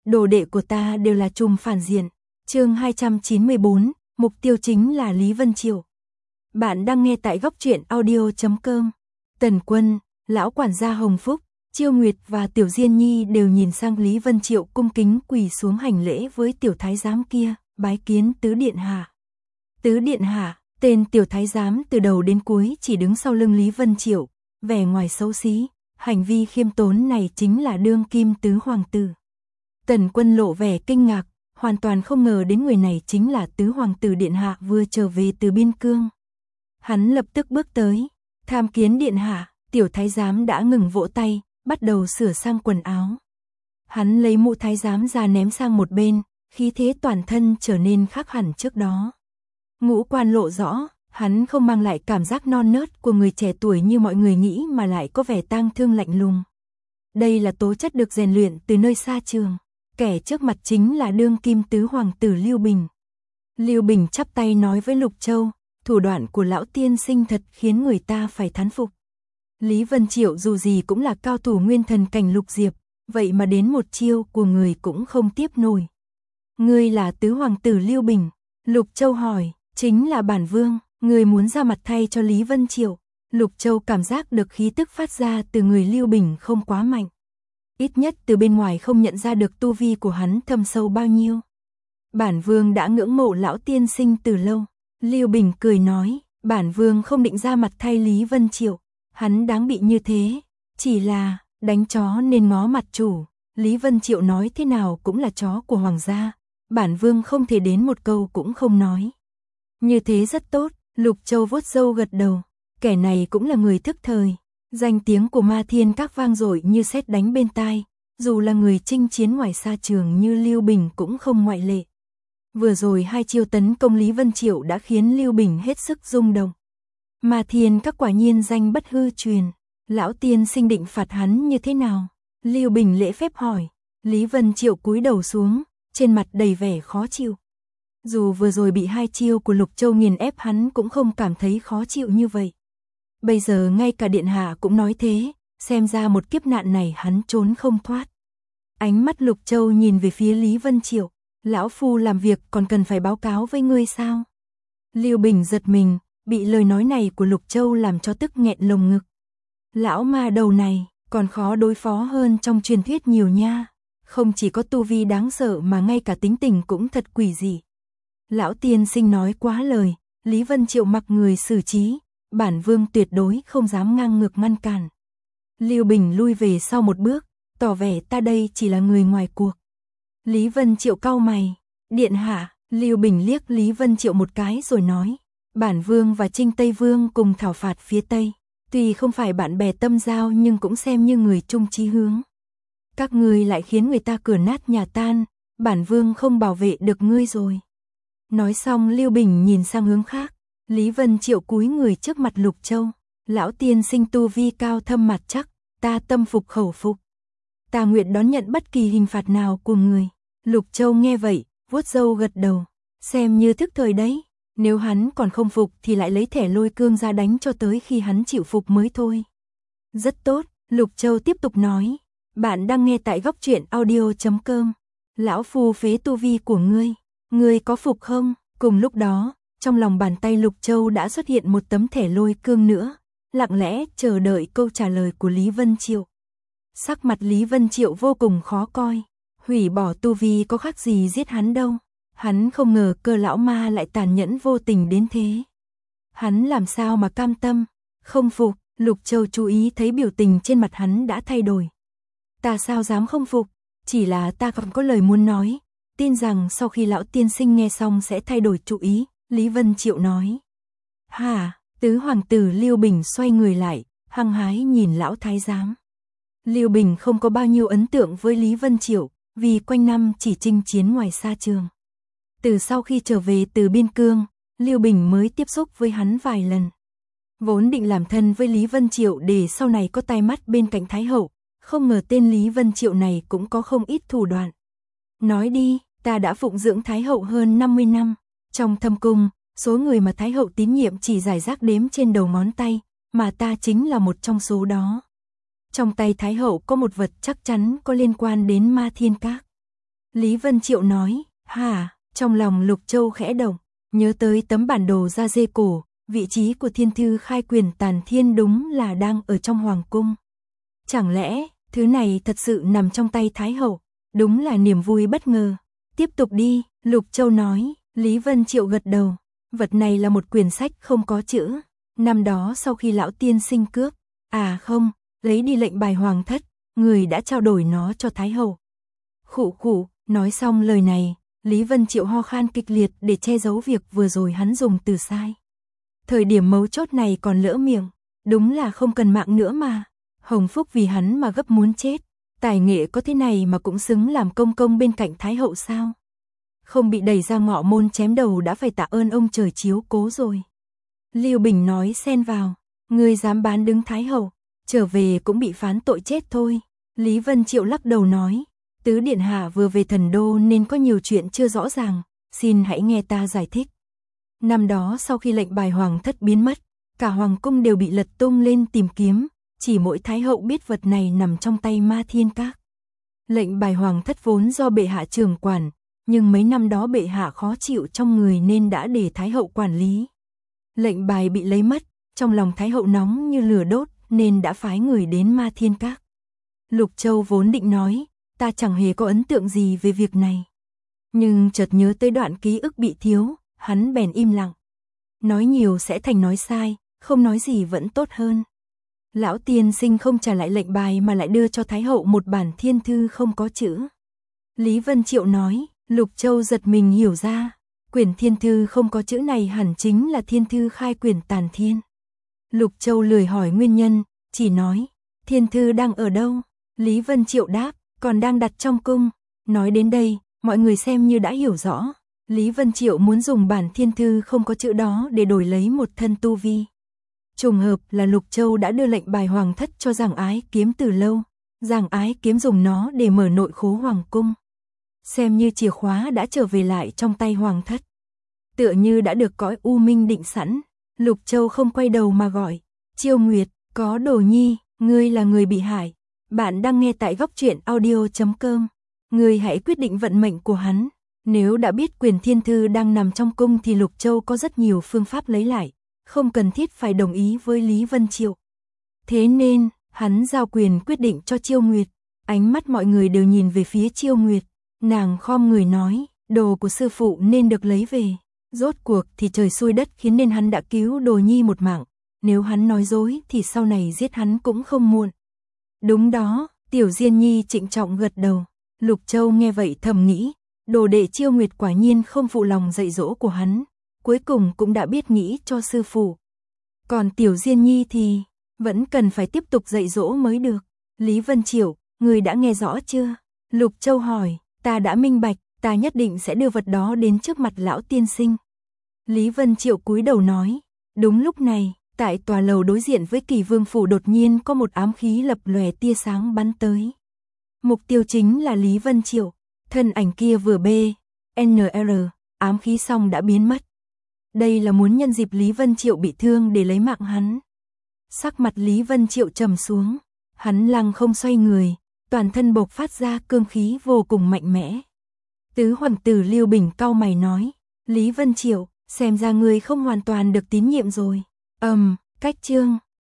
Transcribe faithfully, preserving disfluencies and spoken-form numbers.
đồ đệ của ta đều là trùm phản diện. Chương hai trăm chín mươi bốn, mục tiêu chính là Lý Vân Triệu. Bạn đang nghe tại góc truyện audio chấm com. Tần Quân, lão quản gia Hồng Phúc, Chiêu Nguyệt và Tiểu Diên Nhi đều nhìn sang Lý Vân Triệu cung kính quỳ xuống hành lễ với tiểu thái giám kia, bái kiến tứ điện hạ. Tứ điện hạ, tên tiểu thái giám từ đầu đến cuối chỉ đứng sau lưng Lý Vân Triệu, vẻ ngoài xấu xí, hành vi khiêm tốn này chính là đương kim tứ hoàng tử. Tần Quân lộ vẻ kinh ngạc, hoàn toàn không ngờ đến người này chính là tứ hoàng tử điện hạ vừa trở về từ biên cương. Hắn lập tức bước tới, tham kiến điện hạ. Tiểu thái giám đã ngừng vỗ tay, bắt đầu sửa sang quần áo. Hắn lấy mũ thái giám ra ném sang một bên, khí thế toàn thân trở nên khác hẳn trước đó. Ngũ quan lộ rõ, hắn không mang lại cảm giác non nớt của người trẻ tuổi như mọi người nghĩ mà lại có vẻ tang thương lạnh lùng. Đây là tố chất được rèn luyện từ nơi xa trường. Kẻ trước mặt chính là đương kim tứ hoàng tử Lưu Bình. Lưu Bình chắp tay nói với Lục Châu, thủ đoạn của lão tiên sinh thật khiến người ta phải thán phục. Lý Vân Triệu dù gì cũng là cao thủ nguyên thần cảnh lục diệp, vậy mà đến một chiêu của người cũng không tiếp nổi. Ngươi là tứ hoàng tử Lưu Bình. Lục Châu hỏi, chính là bản vương, ngươi muốn ra mặt thay cho Lý Vân Triệu. Lục Châu cảm giác được khí tức phát ra từ người Lưu Bình không quá mạnh. Ít nhất từ bên ngoài không nhận ra được tu vi của hắn thâm sâu bao nhiêu. Bản vương đã ngưỡng mộ lão tiên sinh từ lâu. Lưu Bình cười nói, bản vương không định ra mặt thay Lý Vân Triệu. Hắn đáng bị như thế, chỉ là đánh chó nên ngó mặt chủ. Lý Vân Triệu nói thế nào cũng là chó của hoàng gia, bản vương không thể đến một câu cũng không nói. Như thế rất tốt. Lục Châu vuốt râu gật đầu, kẻ này cũng là người thức thời. Danh tiếng của Ma Thiên Các vang dội như sét đánh bên tai, dù là người chinh chiến ngoài xa trường như Lưu Bình cũng không ngoại lệ. Vừa rồi hai chiêu tấn công Lý Vân Triệu đã khiến Lưu Bình hết sức rung động. Ma Thiên Các quả nhiên danh bất hư truyền, lão tiên sinh định phạt hắn như thế nào? Lưu Bình lễ phép hỏi. Lý Vân Triệu cúi đầu xuống, trên mặt đầy vẻ khó chịu. Dù vừa rồi bị hai chiêu của Lục Châu nghiền ép hắn cũng không cảm thấy khó chịu như vậy. Bây giờ ngay cả điện hạ cũng nói thế, xem ra một kiếp nạn này hắn trốn không thoát. Ánh mắt Lục Châu nhìn về phía Lý Vân Triệu, lão phu làm việc còn cần phải báo cáo với ngươi sao? Lưu Bình giật mình, bị lời nói này của Lục Châu làm cho tức nghẹn lồng ngực. Lão ma đầu này còn khó đối phó hơn trong truyền thuyết nhiều nha, không chỉ có tu vi đáng sợ mà ngay cả tính tình cũng thật quỷ dị. Lão tiên sinh nói quá lời. Lý Vân Triệu mặc người xử trí, bản vương tuyệt đối không dám ngang ngược ngăn cản. Lưu Bình lui về sau một bước, tỏ vẻ ta đây chỉ là người ngoài cuộc. Lý Vân Triệu cau mày, điện hạ. Lưu Bình liếc Lý Vân Triệu một cái rồi nói, bản vương và Trinh Tây Vương cùng thảo phạt phía Tây, tuy không phải bạn bè tâm giao nhưng cũng xem như người chung chí hướng. Các ngươi lại khiến người ta cửa nát nhà tan, bản vương không bảo vệ được ngươi rồi. Nói xong Lưu Bình nhìn sang hướng khác. Lý Vân Triệu cúi người trước mặt Lục Châu, lão tiên sinh tu vi cao thâm mặt chắc, ta tâm phục khẩu phục. Ta nguyện đón nhận bất kỳ hình phạt nào của người. Lục Châu nghe vậy, vuốt râu gật đầu, xem như thức thời đấy. Nếu hắn còn không phục thì lại lấy thẻ lôi cương ra đánh cho tới khi hắn chịu phục mới thôi. Rất tốt. Lục Châu tiếp tục nói, bạn đang nghe tại góc truyện audio chấm com. Lão phu phế tu vi của ngươi, ngươi có phục không? Cùng lúc đó, trong lòng bàn tay Lục Châu đã xuất hiện một tấm thẻ lôi cương nữa, lặng lẽ chờ đợi câu trả lời của Lý Vân Triệu. Sắc mặt Lý Vân Triệu vô cùng khó coi, hủy bỏ tu vi có khác gì giết hắn đâu. Hắn không ngờ Cơ lão ma lại tàn nhẫn vô tình đến thế. Hắn làm sao mà cam tâm, không phục. Lục Châu chú ý thấy biểu tình trên mặt hắn đã thay đổi. Ta sao dám không phục, chỉ là ta còn có lời muốn nói, tin rằng sau khi lão tiên sinh nghe xong sẽ thay đổi chủ ý. Lý Vân Triệu nói. Hả? Tứ hoàng tử Lưu Bình xoay người lại, hăng hái nhìn lão thái giám. Lưu Bình không có bao nhiêu ấn tượng với Lý Vân Triệu, vì quanh năm chỉ chinh chiến ngoài xa trường. Từ sau khi trở về từ biên cương, Lưu Bình mới tiếp xúc với hắn vài lần. Vốn định làm thân với Lý Vân Triệu để sau này có tai mắt bên cạnh Thái hậu, không ngờ tên Lý Vân Triệu này cũng có không ít thủ đoạn. Nói đi, ta đã phụng dưỡng Thái hậu hơn năm mươi năm. Trong thâm cung, số người mà Thái hậu tín nhiệm chỉ rải rác đếm trên đầu ngón tay, mà ta chính là một trong số đó. Trong tay Thái hậu có một vật chắc chắn có liên quan đến Ma Thiên Các. Lý Vân Triệu nói, hả, trong lòng Lục Châu khẽ động, nhớ tới tấm bản đồ da dê cổ, vị trí của thiên thư khai quyền tàn thiên đúng là đang ở trong hoàng cung. Chẳng lẽ, thứ này thật sự nằm trong tay Thái Hậu, đúng là niềm vui bất ngờ. Tiếp tục đi, Lục Châu nói, Lý Vân Triệu gật đầu, vật này là một quyển sách không có chữ, năm đó sau khi lão tiên sinh cướp, à không, lấy đi lệnh bài hoàng thất, người đã trao đổi nó cho Thái Hậu. Khụ khụ, nói xong lời này, Lý Vân Triệu ho khan kịch liệt để che giấu việc vừa rồi hắn dùng từ sai. Thời điểm mấu chốt này còn lỡ miệng, đúng là không cần mạng nữa mà. Hồng Phúc vì hắn mà gấp muốn chết, tài nghệ có thế này mà cũng xứng làm công công bên cạnh Thái Hậu sao? Không bị đẩy ra ngọ môn chém đầu đã phải tạ ơn ông trời chiếu cố rồi. Lưu Bình nói xen vào, ngươi dám bán đứng Thái Hậu, trở về cũng bị phán tội chết thôi. Lý Vân Triệu lắc đầu nói, tứ điện hạ vừa về thần đô nên có nhiều chuyện chưa rõ ràng, xin hãy nghe ta giải thích. Năm đó sau khi lệnh bài hoàng thất biến mất, cả hoàng cung đều bị lật tung lên tìm kiếm, chỉ mỗi Thái Hậu biết vật này nằm trong tay Ma Thiên Các. Lệnh bài hoàng thất vốn do bệ hạ trưởng quản, nhưng mấy năm đó bệ hạ khó chịu trong người nên đã để Thái Hậu quản lý. Lệnh bài bị lấy mất, trong lòng Thái Hậu nóng như lửa đốt nên đã phái người đến Ma Thiên Các. Lục Châu vốn định nói, ta chẳng hề có ấn tượng gì về việc này. Nhưng chợt nhớ tới đoạn ký ức bị thiếu, hắn bèn im lặng. Nói nhiều sẽ thành nói sai, không nói gì vẫn tốt hơn. Lão tiên sinh không trả lại lệnh bài mà lại đưa cho Thái Hậu một bản thiên thư không có chữ. Lý Vân Triệu nói, Lục Châu giật mình hiểu ra, quyển thiên thư không có chữ này hẳn chính là thiên thư khai quyền tàn thiên. Lục Châu lười hỏi nguyên nhân, chỉ nói, thiên thư đang ở đâu? Lý Vân Triệu đáp, còn đang đặt trong cung. Nói đến đây, mọi người xem như đã hiểu rõ. Lý Vân Triệu muốn dùng bản thiên thư không có chữ đó để đổi lấy một thân tu vi. Trùng hợp là Lục Châu đã đưa lệnh bài hoàng thất cho Giàng Ái Kiếm từ lâu. Giàng Ái Kiếm dùng nó để mở nội khố hoàng cung. Xem như chìa khóa đã trở về lại trong tay hoàng thất. Tựa như đã được cõi u minh định sẵn, Lục Châu không quay đầu mà gọi, Chiêu Nguyệt, có Đồ Nhi, ngươi là người bị hại. Bạn đang nghe tại góc truyện audio chấm com. Ngươi hãy quyết định vận mệnh của hắn. Nếu đã biết quyền thiên thư đang nằm trong cung thì Lục Châu có rất nhiều phương pháp lấy lại, không cần thiết phải đồng ý với Lý Vân Triệu. Thế nên, hắn giao quyền quyết định cho Chiêu Nguyệt. Ánh mắt mọi người đều nhìn về phía Chiêu Nguyệt. Nàng khom người nói, đồ của sư phụ nên được lấy về. Rốt cuộc thì trời xui đất khiến nên hắn đã cứu Đồ Nhi một mạng. Nếu hắn nói dối thì sau này giết hắn cũng không muộn. Đúng đó, Tiểu Diên Nhi trịnh trọng gật đầu. Lục Châu nghe vậy thầm nghĩ, đồ đệ Chiêu Nguyệt quả nhiên không phụ lòng dạy dỗ của hắn, cuối cùng cũng đã biết nghĩ cho sư phụ. Còn Tiểu Diên Nhi thì vẫn cần phải tiếp tục dạy dỗ mới được. Lý Vân Triệu, người đã nghe rõ chưa? Lục Châu hỏi, ta đã minh bạch, ta nhất định sẽ đưa vật đó đến trước mặt lão tiên sinh. Lý Vân Triệu cúi đầu nói, đúng lúc này, tại tòa lầu đối diện với Kỳ Vương phủ đột nhiên có một ám khí lập lòe tia sáng bắn tới. Mục tiêu chính là Lý Vân Triệu, thân ảnh kia vừa bê, en rờ, ám khí xong đã biến mất. Đây là muốn nhân dịp Lý Vân Triệu bị thương để lấy mạng hắn. Sắc mặt Lý Vân Triệu trầm xuống, hắn lăng không xoay người, toàn thân bộc phát ra cương khí vô cùng mạnh mẽ. Tứ hoàng tử Lưu Bình cau mày nói, Lý Vân Triệu, xem ra người không hoàn toàn được tín nhiệm rồi. Ầm, um, cách chương